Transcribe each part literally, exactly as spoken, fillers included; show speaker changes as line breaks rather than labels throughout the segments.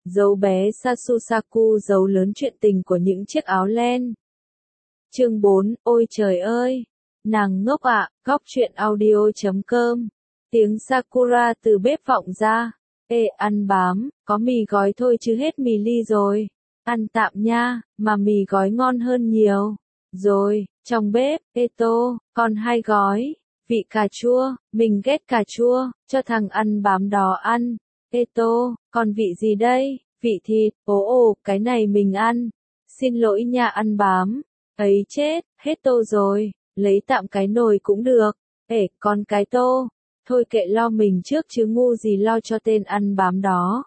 dấu bé Sasusaku dấu lớn chuyện tình của những chiếc áo len. Chương bốn, ôi trời ơi, nàng ngốc ạ, góc truyện audio chấm com. Tiếng Sakura từ bếp vọng ra. Ê, ăn bám, có mì gói thôi chứ hết mì ly rồi. Ăn tạm nha, mà mì gói ngon hơn nhiều. Rồi, trong bếp, ê tô, còn hai gói. Vị cà chua, mình ghét cà chua, cho thằng ăn bám đó ăn. Ê tô, còn vị gì đây? Vị thịt, ồ ồ, cái này mình ăn. Xin lỗi nha ăn bám. Ấy chết, hết tô rồi, lấy tạm cái nồi cũng được. Ê, còn cái tô. Thôi kệ lo mình trước chứ ngu gì lo cho tên ăn bám đó.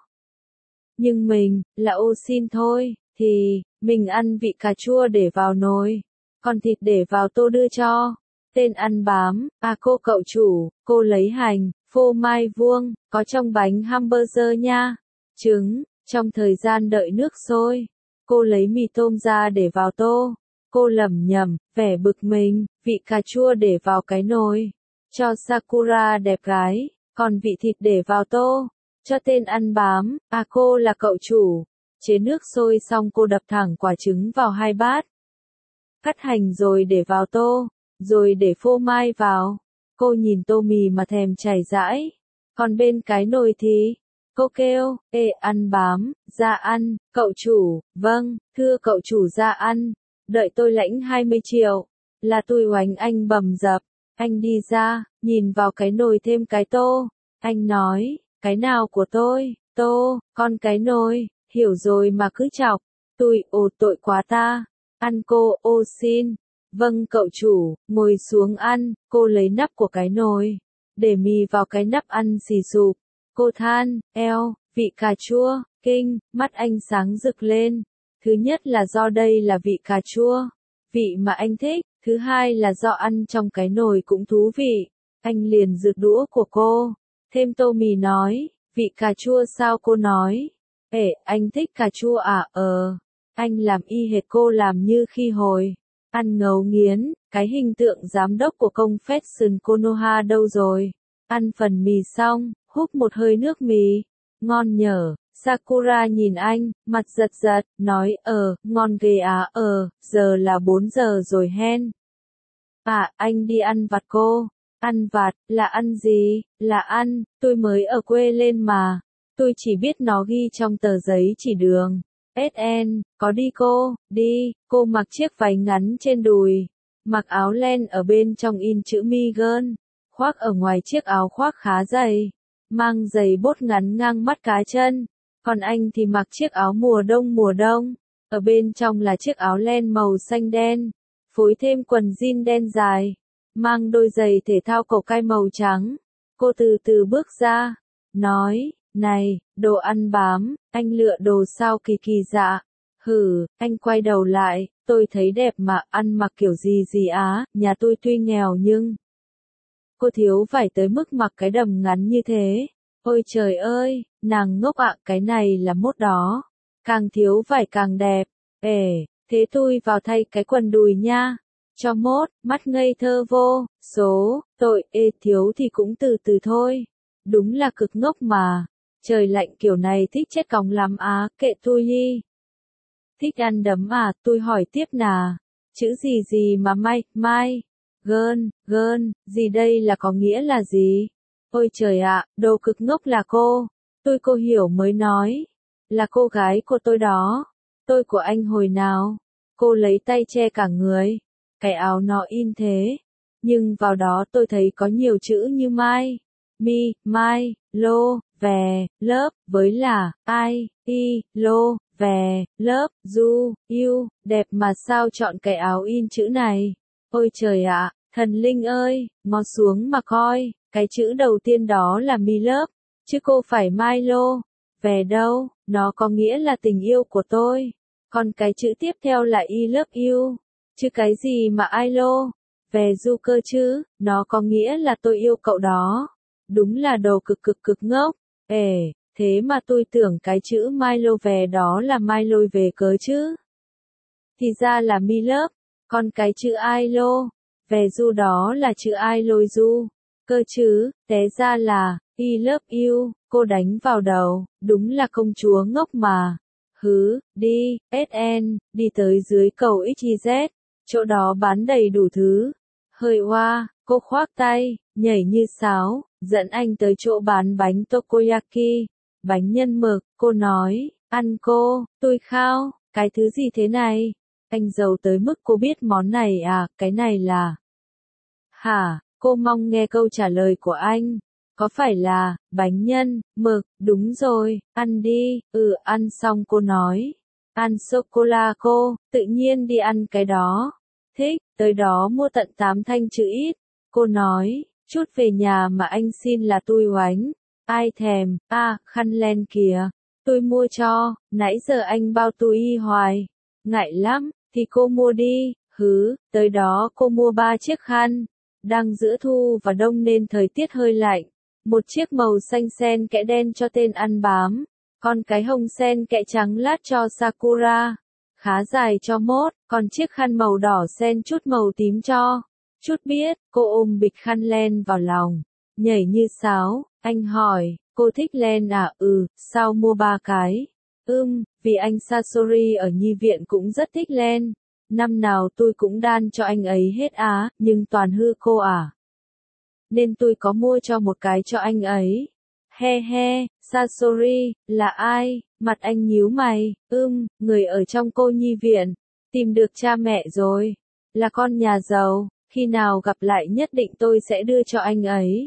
Nhưng mình, là ô xin thôi, thì, mình ăn vị cà chua để vào nồi. Còn thịt để vào tô đưa cho. Tên ăn bám, à cô cậu chủ, cô lấy hành, phô mai vuông, có trong bánh hamburger nha. Trứng, trong thời gian đợi nước sôi. Cô lấy mì tôm ra để vào tô. Cô lẩm nhẩm, vẻ bực mình, vị cà chua để vào cái nồi. Cho Sakura đẹp gái, còn vị thịt để vào tô. Cho tên ăn bám, à cô là cậu chủ. Chế nước sôi xong cô đập thẳng quả trứng vào hai bát. Cắt hành rồi để vào tô, rồi để phô mai vào. Cô nhìn tô mì mà thèm chảy rãi. Còn bên cái nồi thì, cô kêu, ê ăn bám, ra ăn, cậu chủ, vâng, thưa cậu chủ ra ăn. Đợi tôi lãnh hai mươi triệu. Là tôi oánh anh bầm dập. Anh đi ra, nhìn vào cái nồi thêm cái tô. Anh nói, cái nào của tôi, tô, con cái nồi, hiểu rồi mà cứ chọc. Tôi, ồ tội quá ta. Ăn cô, ô xin. Vâng cậu chủ, ngồi xuống ăn, cô lấy nắp của cái nồi. Để mì vào cái nắp ăn xì sụp. Cô than, eo, vị cà chua, kinh, mắt anh sáng rực lên. Thứ nhất là do đây là vị cà chua. Vị mà anh thích. Thứ hai là do ăn trong cái nồi cũng thú vị. Anh liền rực đũa của cô. Thêm tô mì nói, vị cà chua sao cô nói? Ê, anh thích cà chua à? Ờ. Anh làm y hệt cô làm như khi hồi. Ăn ngấu nghiến, cái hình tượng giám đốc của Confession Konoha đâu rồi? Ăn phần mì xong, húp một hơi nước mì. Ngon nhở. Sakura nhìn anh, mặt giật giật, nói, ờ, ngon ghê á, ờ, giờ là bốn giờ rồi hen. À, anh đi ăn vặt cô. Ăn vặt, là ăn gì? Là ăn, tôi mới ở quê lên mà. Tôi chỉ biết nó ghi trong tờ giấy chỉ đường. ét en, có đi cô, đi, cô mặc chiếc váy ngắn trên đùi. Mặc áo len ở bên trong in chữ Migon. Khoác ở ngoài chiếc áo khoác khá dày. Mang giày bốt ngắn ngang mắt cá chân. Còn anh thì mặc chiếc áo mùa đông mùa đông, ở bên trong là chiếc áo len màu xanh đen, phối thêm quần jean đen dài, mang đôi giày thể thao cổ cai màu trắng. Cô từ từ bước ra, nói, này, đồ ăn bám, anh lựa đồ sao kỳ kỳ dạ. Hử, anh quay đầu lại, tôi thấy đẹp mà, ăn mặc kiểu gì gì á, nhà tôi tuy nghèo nhưng... Cô thiếu phải tới mức mặc cái đầm ngắn như thế. Ôi trời ơi, nàng ngốc ạ, cái này là mốt đó. Càng thiếu vải càng đẹp. Ê, thế tôi vào thay cái quần đùi nha. Cho mốt, mắt ngây thơ vô, số, tội, ê thiếu thì cũng từ từ thôi. Đúng là cực ngốc mà. Trời lạnh kiểu này thích chết còng lắm á, kệ tôi đi. Thích ăn đấm à, tôi hỏi tiếp nà. Chữ gì gì mà mai, mai. Gơn, gơn, gì đây là có nghĩa là gì? Ôi trời ạ, đồ cực ngốc là cô. Tôi cô hiểu mới nói. Là cô gái của tôi đó. Tôi của anh hồi nào? Cô lấy tay che cả người. Cái áo nó in thế. Nhưng vào đó tôi thấy có nhiều chữ như mai, mi, mai, lô, về, lớp, với là, ai, y, lô, về, lớp, du, yêu, đẹp mà sao chọn cái áo in chữ này? Ôi trời ạ, thần linh ơi, ngó xuống mà coi. Cái chữ đầu tiên đó là mi lớp, chứ cô phải mai lô, về đâu, nó có nghĩa là tình yêu của tôi. Còn cái chữ tiếp theo là y love you, chứ cái gì mà ai lô, về du cơ chứ, nó có nghĩa là tôi yêu cậu đó. Đúng là đồ cực cực cực ngốc. Ê, thế mà tôi tưởng cái chữ mai lô về đó là mai lôi về cớ chứ. Thì ra là mi love, còn cái chữ ai lô, về du đó là chữ ai lôi du. Cơ chứ, té ra là, I love you, cô đánh vào đầu, đúng là công chúa ngốc mà. Hứ, đi, ét en, đi tới dưới cầu ích i dét, chỗ đó bán đầy đủ thứ. Hơi oa, cô khoác tay, nhảy như sáo, dẫn anh tới chỗ bán bánh takoyaki, bánh nhân mực, cô nói, ăn cô, tôi khao, cái thứ gì thế này? Anh giàu tới mức cô biết món này à, cái này là... Hả, cô mong nghe câu trả lời của anh. Có phải là, bánh nhân, mực, đúng rồi, ăn đi, ừ, ăn xong cô nói. Ăn sô-cô-la cô, tự nhiên đi ăn cái đó. Thích, tới đó mua tận tám thanh chữ ít. Cô nói, chút về nhà mà anh xin là tôi oánh. Ai thèm, à, khăn len kìa. Tôi mua cho, nãy giờ anh bao tôi y hoài. Ngại lắm, thì cô mua đi, hứ, tới đó cô mua ba chiếc khăn. Đang giữa thu và đông nên thời tiết hơi lạnh. Một chiếc màu xanh sen kẽ đen cho tên ăn bám, còn cái hồng sen kẽ trắng lát cho Sakura, khá dài cho mốt, còn chiếc khăn màu đỏ sen chút màu tím cho. Chút biết, cô ôm bịch khăn len vào lòng, nhảy như sáo, anh hỏi, cô thích len à? Ừ, sao mua ba cái? Ừm, vì anh Sasori ở nhi viện cũng rất thích len, năm nào tôi cũng đan cho anh ấy hết á, nhưng toàn hư cô à. Nên tôi có mua cho một cái cho anh ấy. He he, Sasori, là ai? Mặt anh nhíu mày, ưm, người ở trong cô nhi viện. Tìm được cha mẹ rồi. Là con nhà giàu, khi nào gặp lại nhất định tôi sẽ đưa cho anh ấy.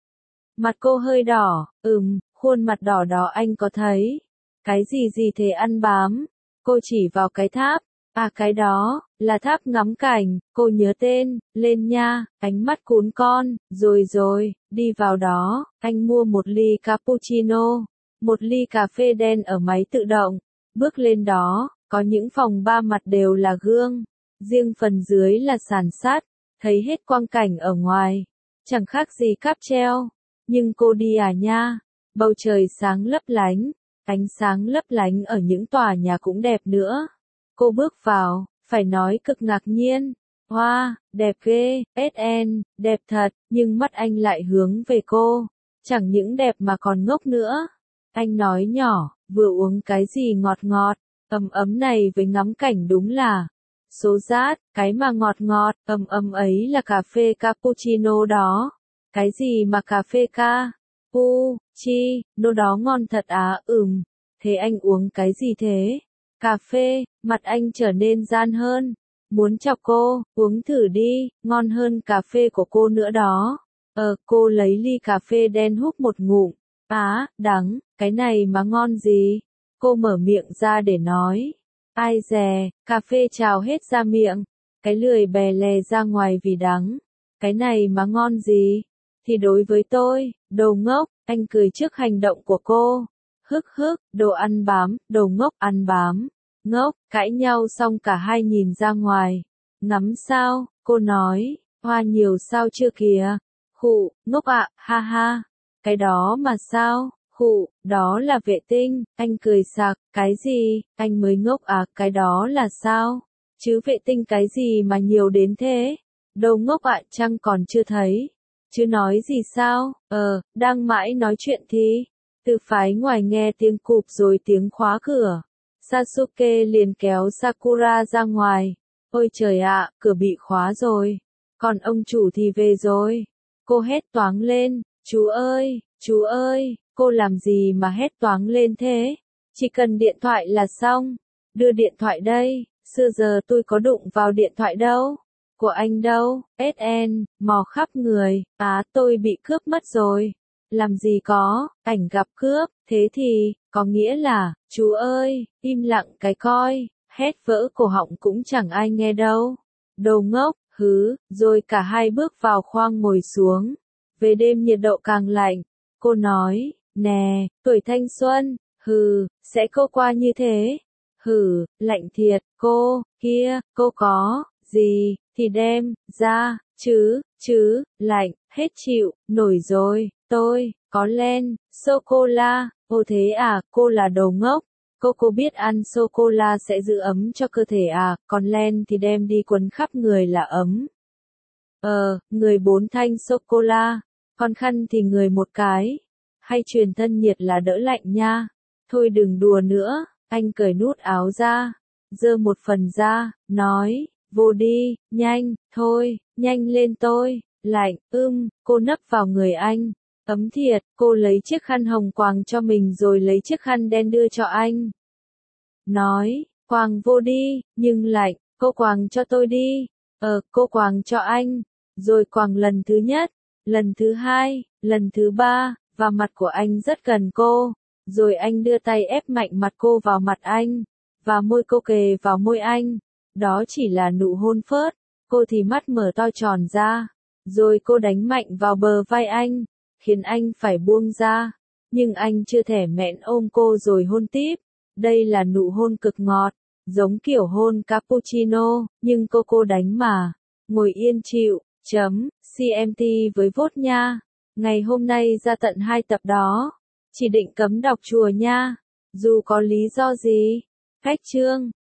Mặt cô hơi đỏ, ừm, khuôn mặt đỏ đó anh có thấy. Cái gì gì thế ăn bám? Cô chỉ vào cái tháp. À cái đó, là tháp ngắm cảnh, cô nhớ tên, lên nha, ánh mắt cún con, rồi rồi, đi vào đó, anh mua một ly cappuccino, một ly cà phê đen ở máy tự động, bước lên đó, có những phòng ba mặt đều là gương, riêng phần dưới là sàn sắt, thấy hết quang cảnh ở ngoài, chẳng khác gì cáp treo, nhưng cô đi à nha, bầu trời sáng lấp lánh, ánh sáng lấp lánh ở những tòa nhà cũng đẹp nữa. Cô bước vào, phải nói cực ngạc nhiên. Hoa, wow, đẹp ghê, ét en, đẹp thật, nhưng mắt anh lại hướng về cô. Chẳng những đẹp mà còn ngốc nữa. Anh nói nhỏ, vừa uống cái gì ngọt ngọt, ấm ấm này với ngắm cảnh đúng là. Số rát, cái mà ngọt ngọt, ấm ấm ấy là cà phê cappuccino đó. Cái gì mà cà phê ca? Pu, chi, nô đó ngon thật á, ừm. Thế anh uống cái gì thế? Cà phê, mặt anh trở nên gian hơn. Muốn chọc cô, uống thử đi, ngon hơn cà phê của cô nữa đó. Ờ, cô lấy ly cà phê đen húp một ngụm. Á, đắng, cái này mà ngon gì? Cô mở miệng ra để nói. Ai dè, cà phê trào hết ra miệng. Cái lười bè lè ra ngoài vì đắng. Cái này mà ngon gì? Thì đối với tôi, đồ ngốc, anh cười trước hành động của cô. Hức hức, đồ ăn bám, đồ ngốc ăn bám. Ngốc, cãi nhau xong cả hai nhìn ra ngoài. Ngắm sao, cô nói, hoa nhiều sao chưa kìa. Khụ, ngốc ạ, ha ha. Cái đó mà sao, khụ, đó là vệ tinh, anh cười sặc, cái gì, anh mới ngốc à, cái đó là sao? Chứ vệ tinh cái gì mà nhiều đến thế? Đâu ngốc ạ, chăng còn chưa thấy. Chứ nói gì sao, ờ, đang mãi nói chuyện thì. Từ phái ngoài nghe tiếng cụp rồi tiếng khóa cửa. Sasuke liền kéo Sakura ra ngoài. Ôi trời ạ, cửa bị khóa rồi. Còn ông chủ thì về rồi. Cô hét toáng lên, chú ơi, chú ơi, cô làm gì mà hét toáng lên thế? Chỉ cần điện thoại là xong. Đưa điện thoại đây, xưa giờ tôi có đụng vào điện thoại đâu. Của anh đâu, ét en, mò khắp người, á tôi bị cướp mất rồi. Làm gì có, ảnh gặp cướp, thế thì, có nghĩa là, chú ơi, im lặng cái coi, hét vỡ cổ họng cũng chẳng ai nghe đâu. Đồ ngốc, hứ, rồi cả hai bước vào khoang ngồi xuống. Về đêm nhiệt độ càng lạnh, cô nói, nè, tuổi thanh xuân, hừ, sẽ cô qua như thế. Hừ, lạnh thiệt, cô, kia, cô có, gì, thì đem, ra, chứ, chứ, lạnh, hết chịu, nổi rồi, tôi, có len, sô-cô-la, ô thế à, cô là đồ ngốc, cô cô biết ăn sô-cô-la sẽ giữ ấm cho cơ thể à, còn len thì đem đi quấn khắp người là ấm. Ờ, người bốn thanh sô-cô-la, còn khăn thì người một cái. hay truyền thân nhiệt là đỡ lạnh nha. Thôi đừng đùa nữa, anh cởi nút áo ra, giơ một phần ra, nói, vô đi, nhanh, thôi, nhanh lên tôi, lạnh, ưm, cô nấp vào người anh, ấm thiệt, cô lấy chiếc khăn hồng quàng cho mình rồi lấy chiếc khăn đen đưa cho anh. Nói, quàng vô đi, nhưng lạnh, cô quàng cho tôi đi, ờ, cô quàng cho anh, rồi quàng lần thứ nhất, lần thứ hai, lần thứ ba, và mặt của anh rất gần cô, rồi anh đưa tay ép mạnh mặt cô vào mặt anh, và môi cô kề vào môi anh, đó chỉ là nụ hôn phớt, cô thì mắt mở to tròn ra, rồi cô đánh mạnh vào bờ vai anh, khiến anh phải buông ra, nhưng anh chưa thèm mẹn ôm cô rồi hôn tiếp, đây là nụ hôn cực ngọt, giống kiểu hôn cappuccino, nhưng cô cô đánh mà, ngồi yên chịu, chấm, xê em tê với vốt nha, ngày hôm nay ra tận hai tập đó, chỉ định cấm đọc chùa nha, dù có lý do gì, khách chương.